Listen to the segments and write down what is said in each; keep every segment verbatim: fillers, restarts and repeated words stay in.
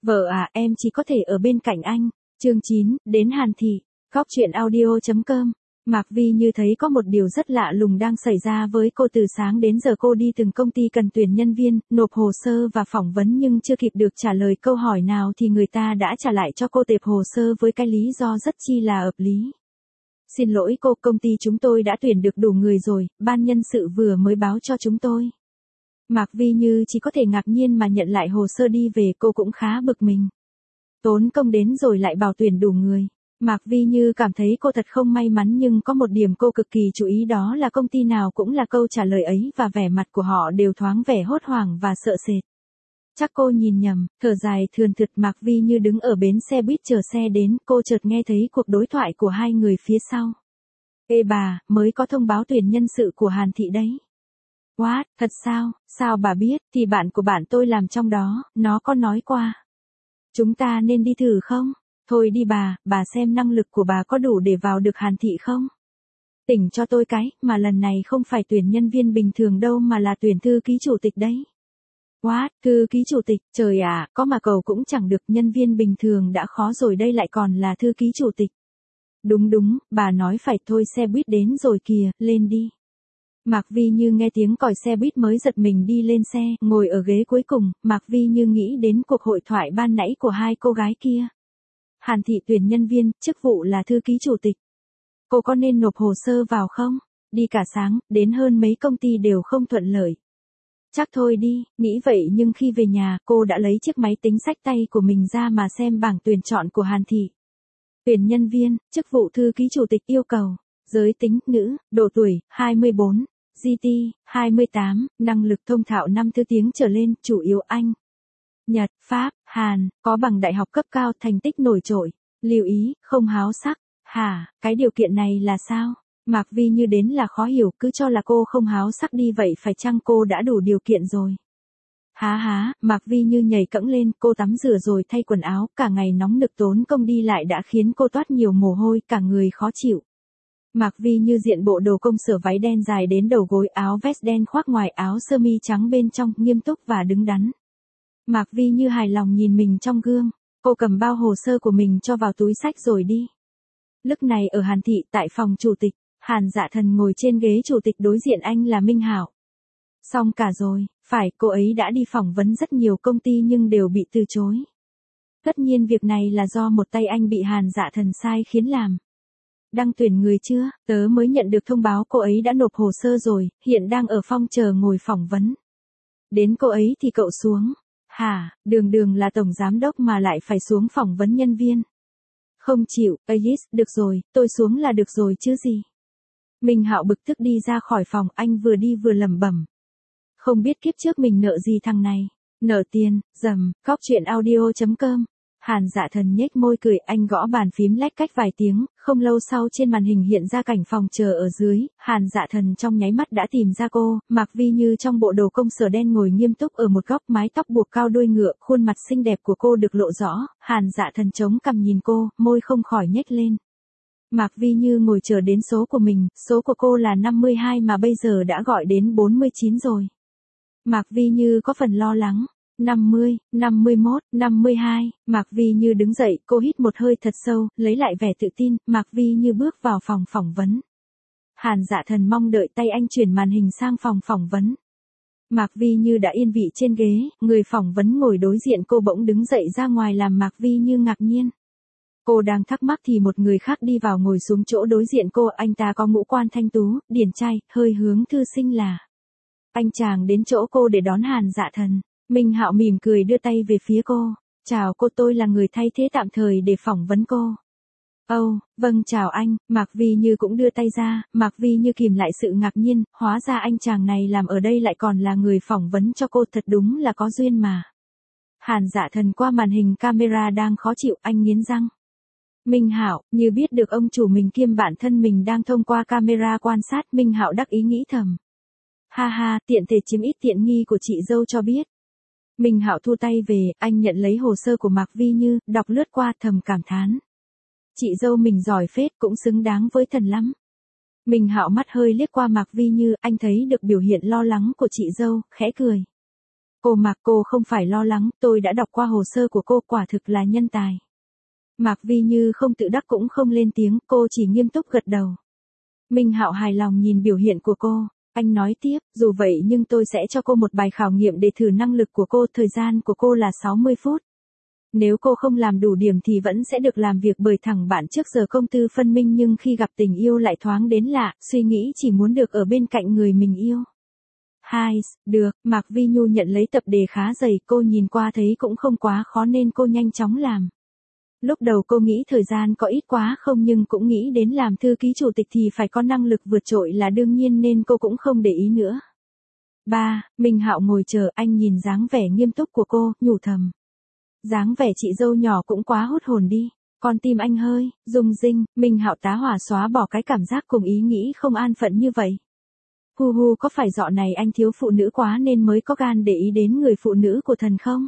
Vợ à, em chỉ có thể ở bên cạnh anh. Chương chín, đến Hàn Thị. Góc truyện audio chấm com. Mạc Vi Như thấy có một điều rất lạ lùng đang xảy ra với cô. Từ sáng đến giờ cô đi từng công ty cần tuyển nhân viên, nộp hồ sơ và phỏng vấn nhưng chưa kịp được trả lời câu hỏi nào thì người ta đã trả lại cho cô tệp hồ sơ với cái lý do rất chi là hợp lý. Xin lỗi cô, công ty chúng tôi đã tuyển được đủ người rồi, ban nhân sự vừa mới báo cho chúng tôi. Mạc Vi Như chỉ có thể ngạc nhiên mà nhận lại hồ sơ đi về, cô cũng khá bực mình. Tốn công đến rồi lại bảo tuyển đủ người. Mạc Vi Như cảm thấy cô thật không may mắn, nhưng có một điểm cô cực kỳ chú ý, đó là công ty nào cũng là câu trả lời ấy và vẻ mặt của họ đều thoáng vẻ hốt hoảng và sợ sệt. Chắc cô nhìn nhầm, thở dài thườn thượt. Mạc Vi Như đứng ở bến xe buýt chờ xe đến, cô chợt nghe thấy cuộc đối thoại của hai người phía sau. Ê bà, mới có thông báo tuyển nhân sự của Hàn Thị đấy. What, thật sao, sao bà biết? Thì bạn của bạn tôi làm trong đó, nó có nói qua. Chúng ta nên đi thử không? Thôi đi bà, bà xem năng lực của bà có đủ để vào được Hàn Thị không? Tỉnh cho tôi cái, mà lần này không phải tuyển nhân viên bình thường đâu mà là tuyển thư ký chủ tịch đấy. What, thư ký chủ tịch, trời ạ, có mà cầu cũng chẳng được, nhân viên bình thường đã khó rồi đây lại còn là thư ký chủ tịch. Đúng đúng, bà nói phải. Thôi xe buýt đến rồi kìa, lên đi. Mạc Vi Như nghe tiếng còi xe buýt mới giật mình đi lên xe, ngồi ở ghế cuối cùng. Mạc Vi Như nghĩ đến cuộc hội thoại ban nãy của hai cô gái kia. Hàn Thị tuyển nhân viên, chức vụ là thư ký chủ tịch. Cô có nên nộp hồ sơ vào không? Đi cả sáng, đến hơn mấy công ty đều không thuận lợi. Chắc thôi đi, nghĩ vậy nhưng khi về nhà, cô đã lấy chiếc máy tính xách tay của mình ra mà xem bảng tuyển chọn của Hàn Thị. Tuyển nhân viên, chức vụ thư ký chủ tịch, yêu cầu. Giới tính, nữ, độ tuổi, hai mươi bốn, giê tê, hai mươi tám, năng lực thông thạo năm thứ tiếng trở lên, chủ yếu Anh, Nhật, Pháp, Hàn, có bằng đại học cấp cao, thành tích nổi trội. Lưu ý, không háo sắc. Hả, cái điều kiện này là sao? Mạc Vi Như đến là khó hiểu, cứ cho là cô không háo sắc đi, vậy phải chăng cô đã đủ điều kiện rồi? Há há, Mạc Vi Như nhảy cẫng lên, cô tắm rửa rồi thay quần áo, cả ngày nóng nực tốn công đi lại đã khiến cô toát nhiều mồ hôi, cả người khó chịu. Mạc Vi Như diện bộ đồ công sở, váy đen dài đến đầu gối, áo vest đen khoác ngoài, áo sơ mi trắng bên trong, nghiêm túc và đứng đắn. Mạc Vi Như hài lòng nhìn mình trong gương, cô cầm bao hồ sơ của mình cho vào túi xách rồi đi. Lúc này ở Hàn Thị, tại phòng chủ tịch, Hàn Dạ Thần ngồi trên ghế chủ tịch, đối diện anh là Minh Hạo. Xong cả rồi, phải, cô ấy đã đi phỏng vấn rất nhiều công ty nhưng đều bị từ chối. Tất nhiên việc này là do một tay anh bị Hàn Dạ Thần sai khiến làm. Đăng tuyển người chưa? Tớ mới nhận được thông báo cô ấy đã nộp hồ sơ rồi, hiện đang ở phòng chờ ngồi phỏng vấn. Đến cô ấy thì cậu xuống. Hả, đường đường là tổng giám đốc mà lại phải xuống phỏng vấn nhân viên. Không chịu, Aegis, được rồi, tôi xuống là được rồi chứ gì. Minh Hạo bực tức đi ra khỏi phòng, anh vừa đi vừa lẩm bẩm. Không biết kiếp trước mình nợ gì thằng này. Nợ tiền, dầm, góc truyện audio chấm com. Hàn Dạ Thần nhếch môi cười, anh gõ bàn phím lách cách vài tiếng, không lâu sau trên màn hình hiện ra cảnh phòng chờ ở dưới. Hàn Dạ Thần trong nháy mắt đã tìm ra cô. Mạc Vi Như trong bộ đồ công sở đen ngồi nghiêm túc ở một góc, mái tóc buộc cao đuôi ngựa, khuôn mặt xinh đẹp của cô được lộ rõ. Hàn Dạ Thần chống cằm nhìn cô, môi không khỏi nhếch lên. Mạc Vi Như ngồi chờ đến số của mình, số của cô là năm mươi hai mà bây giờ đã gọi đến bốn mươi chín rồi. Mạc Vi Như có phần lo lắng. năm mươi, năm mươi mốt, năm mươi hai, Mạc Vi Như đứng dậy, cô hít một hơi thật sâu, lấy lại vẻ tự tin. Mạc Vi Như bước vào phòng phỏng vấn. Hàn Dạ Thần mong đợi tay anh chuyển màn hình sang phòng phỏng vấn. Mạc Vi Như đã yên vị trên ghế, người phỏng vấn ngồi đối diện cô bỗng đứng dậy ra ngoài làm Mạc Vi Như ngạc nhiên. Cô đang thắc mắc thì một người khác đi vào ngồi xuống chỗ đối diện cô, anh ta có ngũ quan thanh tú, điển trai, hơi hướng thư sinh là. Anh chàng đến chỗ cô để đón Hàn Dạ Thần. Minh Hạo mỉm cười đưa tay về phía cô. Chào cô, tôi là người thay thế tạm thời để phỏng vấn cô. Ồ, oh, vâng chào anh. Mạc Vi Như cũng đưa tay ra. Mạc Vi Như kìm lại sự ngạc nhiên, hóa ra anh chàng này làm ở đây lại còn là người phỏng vấn cho cô, thật đúng là có duyên mà. Hàn Dạ Thần qua màn hình camera đang khó chịu, anh nghiến răng. Minh Hạo, như biết được ông chủ mình kiêm bản thân mình đang thông qua camera quan sát, Minh Hạo đắc ý nghĩ thầm. Ha ha, tiện thể chiếm ít tiện nghi của chị dâu cho biết. Minh Hạo thu tay về, anh nhận lấy hồ sơ của Mạc Vi Như, đọc lướt qua thầm cảm thán. Chị dâu mình giỏi phết, cũng xứng đáng với thần lắm. Minh Hạo mắt hơi liếc qua Mạc Vi Như, anh thấy được biểu hiện lo lắng của chị dâu, khẽ cười. Cô Mạc, cô không phải lo lắng, tôi đã đọc qua hồ sơ của cô, quả thực là nhân tài. Mạc Vi Như không tự đắc cũng không lên tiếng, cô chỉ nghiêm túc gật đầu. Minh Hạo hài lòng nhìn biểu hiện của cô, anh nói tiếp, dù vậy nhưng tôi sẽ cho cô một bài khảo nghiệm để thử năng lực của cô, thời gian của cô là sáu mươi phút. Nếu cô không làm đủ điểm thì vẫn sẽ được làm việc bởi thằng bạn trước giờ công tư phân minh, nhưng khi gặp tình yêu lại thoáng đến lạ, suy nghĩ chỉ muốn được ở bên cạnh người mình yêu. Hai, được, Mạc Vi Nhu nhận lấy tập đề khá dày, cô nhìn qua thấy cũng không quá khó nên cô nhanh chóng làm. Lúc đầu cô nghĩ thời gian có ít quá không, nhưng cũng nghĩ đến làm thư ký chủ tịch thì phải có năng lực vượt trội là đương nhiên nên cô cũng không để ý nữa. Ba, Minh Hạo ngồi chờ, anh nhìn dáng vẻ nghiêm túc của cô, nhủ thầm. Dáng vẻ chị dâu nhỏ cũng quá hút hồn đi, con tim anh hơi, rung rinh. Minh Hạo tá hỏa xóa bỏ cái cảm giác cùng ý nghĩ không an phận như vậy. Hu hu, có phải dạo này anh thiếu phụ nữ quá nên mới có gan để ý đến người phụ nữ của thần không?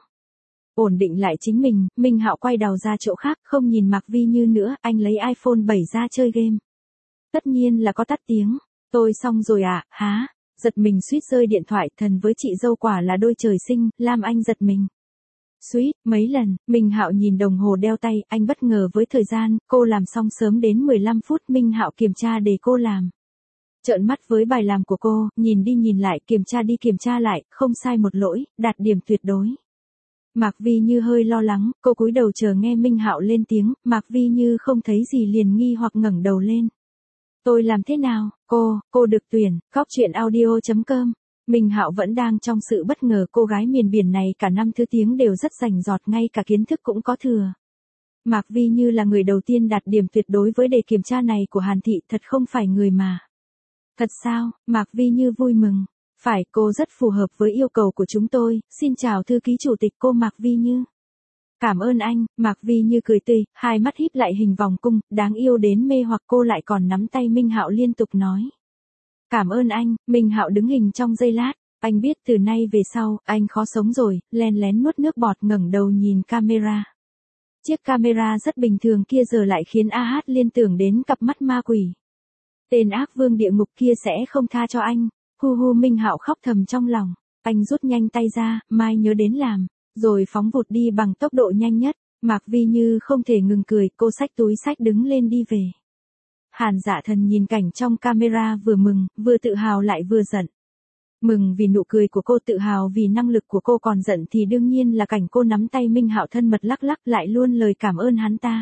Ổn định lại chính mình, Minh Hạo quay đầu ra chỗ khác, không nhìn Mạc Vi Như nữa, anh lấy iPhone bảy ra chơi game. Tất nhiên là có tắt tiếng. Tôi xong rồi à, há, giật mình suýt rơi điện thoại, thần với chị dâu quả là đôi trời sinh, làm anh giật mình. Suýt, mấy lần, Minh Hạo nhìn đồng hồ đeo tay, anh bất ngờ với thời gian, cô làm xong sớm đến mười lăm phút, Minh Hạo kiểm tra để cô làm. Trợn mắt với bài làm của cô, nhìn đi nhìn lại, kiểm tra đi kiểm tra lại, không sai một lỗi, đạt điểm tuyệt đối. Mạc Vi Như hơi lo lắng, cô cúi đầu chờ nghe Minh Hạo lên tiếng, Mạc Vi Như không thấy gì liền nghi hoặc ngẩng đầu lên. Tôi làm thế nào? Cô, cô được tuyển, Cóc Truyện Audio chấm com. Minh Hạo vẫn đang trong sự bất ngờ, cô gái miền biển này cả năm thứ tiếng đều rất rành rọt, ngay cả kiến thức cũng có thừa. Mạc Vi Như là người đầu tiên đạt điểm tuyệt đối với đề kiểm tra này của Hàn Thị, thật không phải người mà. Thật sao? Mạc Vi Như vui mừng. Phải, cô rất phù hợp với yêu cầu của chúng tôi, xin chào thư ký chủ tịch, cô Mạc Vi Như. Cảm ơn anh, Mạc Vi Như cười tươi, hai mắt híp lại hình vòng cung, đáng yêu đến mê hoặc, cô lại còn nắm tay Minh Hạo liên tục nói. Cảm ơn anh. Minh Hạo đứng hình trong giây lát, anh biết từ nay về sau, anh khó sống rồi, len lén nuốt nước bọt, ngẩng đầu nhìn camera. Chiếc camera rất bình thường kia giờ lại khiến A Hát liên tưởng đến cặp mắt ma quỷ. Tên ác vương địa ngục kia sẽ không tha cho anh. Hu hu, Minh Hạo khóc thầm trong lòng, anh rút nhanh tay ra, mai nhớ đến làm, rồi phóng vụt đi bằng tốc độ nhanh nhất. Mạc Vi Như không thể ngừng cười, cô xách túi xách đứng lên đi về. Hàn Dạ Thần nhìn cảnh trong camera vừa mừng, vừa tự hào lại vừa giận. Mừng vì nụ cười của cô, tự hào vì năng lực của cô, còn giận thì đương nhiên là cảnh cô nắm tay Minh Hạo thân mật lắc lắc lại luôn lời cảm ơn hắn ta.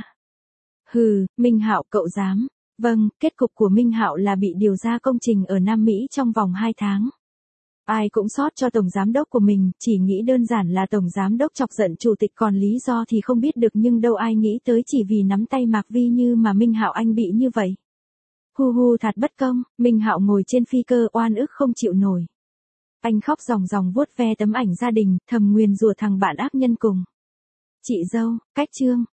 Hừ, Minh Hạo cậu dám. Vâng, kết cục của Minh Hạo là bị điều ra công trình ở Nam Mỹ trong vòng hai tháng. Ai cũng xót cho tổng giám đốc của mình, chỉ nghĩ đơn giản là tổng giám đốc chọc giận chủ tịch, còn lý do thì không biết được, nhưng đâu ai nghĩ tới chỉ vì nắm tay Mạc Vi Như mà Minh Hạo anh bị như vậy. Hu hu, thật bất công. Minh Hạo ngồi trên phi cơ oan ức không chịu nổi. Anh khóc ròng ròng vuốt ve tấm ảnh gia đình, thầm nguyền rủa thằng bạn ác nhân cùng. Chị dâu, cách chương.